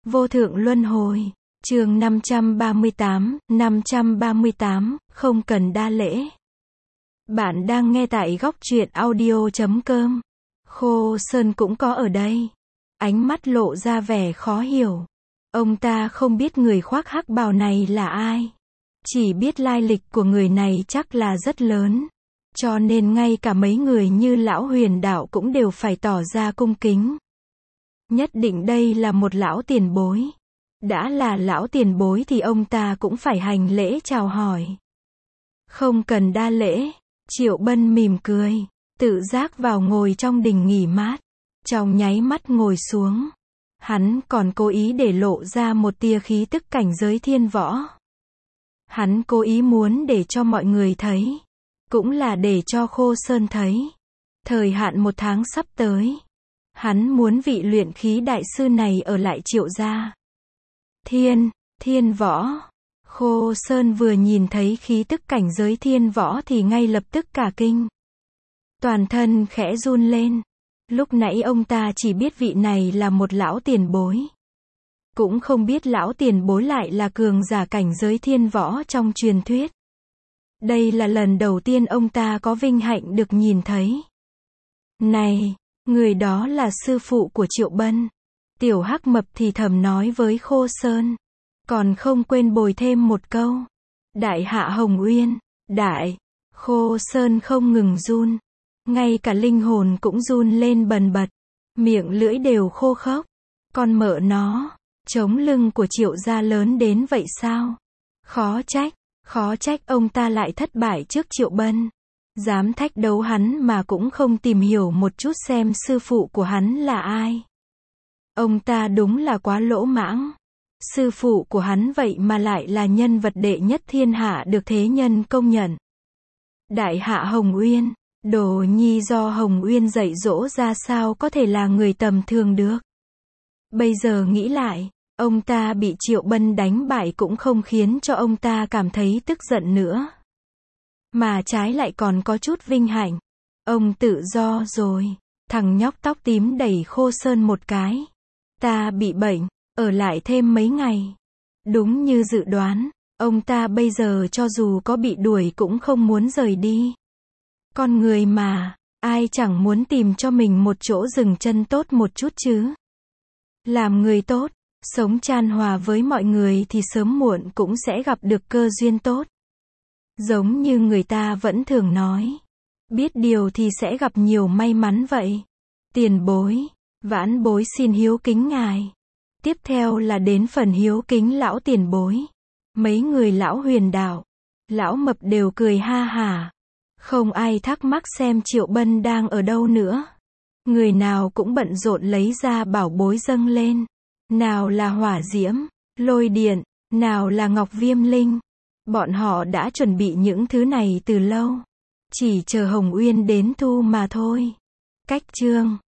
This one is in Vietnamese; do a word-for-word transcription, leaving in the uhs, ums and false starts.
Vô thượng luân hồi. Chương năm trăm ba mươi tám, năm trăm ba mươi tám, không cần đa lễ. Bạn đang nghe tại góc truyện audio chấm com. Khô Sơn cũng có ở đây. Ánh mắt lộ ra vẻ khó hiểu. Ông ta không biết người khoác hắc bào này là ai. Chỉ biết lai lịch của người này chắc là rất lớn. Cho nên ngay cả mấy người như lão Huyền Đạo cũng đều phải tỏ ra cung kính. Nhất định đây là một lão tiền bối. Đã là lão tiền bối thì ông ta cũng phải hành lễ chào hỏi. Không cần đa lễ. Triệu Bân mỉm cười, tự giác vào ngồi trong đình nghỉ mát. Trong nháy mắt ngồi xuống, hắn còn cố ý để lộ ra một tia khí tức cảnh giới thiên võ. Hắn cố ý muốn để cho mọi người thấy, cũng là để cho Khô Sơn thấy. Thời hạn một tháng sắp tới, hắn muốn vị luyện khí đại sư này ở lại Triệu gia. Thiên, thiên võ. Khô Sơn vừa nhìn thấy khí tức cảnh giới thiên võ thì ngay lập tức cả kinh. Toàn thân khẽ run lên. Lúc nãy ông ta chỉ biết vị này là một lão tiền bối. Cũng không biết lão tiền bối lại là cường giả cảnh giới thiên võ trong truyền thuyết. Đây là lần đầu tiên ông ta có vinh hạnh được nhìn thấy. Này, người đó là sư phụ của Triệu Bân. Tiểu Hắc Mập thì thầm nói với Khô Sơn. Còn không quên bồi thêm một câu. Đại hạ Hồng Uyên. Đại. Khô Sơn không ngừng run. Ngay cả linh hồn cũng run lên bần bật. Miệng lưỡi đều khô khốc. Con mợ nó. Chống lưng của Triệu gia lớn đến vậy sao? Khó trách. Khó trách ông ta lại thất bại trước Triệu Bân. Dám thách đấu hắn mà cũng không tìm hiểu một chút xem sư phụ của hắn là ai. Ông ta đúng là quá lỗ mãng. Sư phụ của hắn vậy mà lại là nhân vật đệ nhất thiên hạ được thế nhân công nhận. Đại hạ Hồng Uyên. Đồ nhi do Hồng Uyên dạy dỗ ra sao có thể là người tầm thường được. Bây giờ nghĩ lại, ông ta bị Triệu Bân đánh bại cũng không khiến cho ông ta cảm thấy tức giận nữa. Mà trái lại còn có chút vinh hạnh. Ông tự do rồi. Thằng nhóc tóc tím đẩy Khô Sơn một cái. Ta bị bệnh, ở lại thêm mấy ngày. Đúng như dự đoán, ông ta bây giờ cho dù có bị đuổi cũng không muốn rời đi. Con người mà, ai chẳng muốn tìm cho mình một chỗ dừng chân tốt một chút chứ. Làm người tốt, sống chan hòa với mọi người thì sớm muộn cũng sẽ gặp được cơ duyên tốt. Giống như người ta vẫn thường nói, biết điều thì sẽ gặp nhiều may mắn vậy. Tiền bối, vãn bối xin hiếu kính ngài. Tiếp theo là đến phần hiếu kính lão tiền bối. Mấy người lão Huyền Đạo, lão Mập đều cười ha hả. Không ai thắc mắc xem Triệu Bân đang ở đâu nữa. Người nào cũng bận rộn lấy ra bảo bối dâng lên. Nào là hỏa diễm, lôi điện, nào là ngọc viêm linh. Bọn họ đã chuẩn bị những thứ này từ lâu. Chỉ chờ Hồng Uyên đến thu mà thôi. Cách chương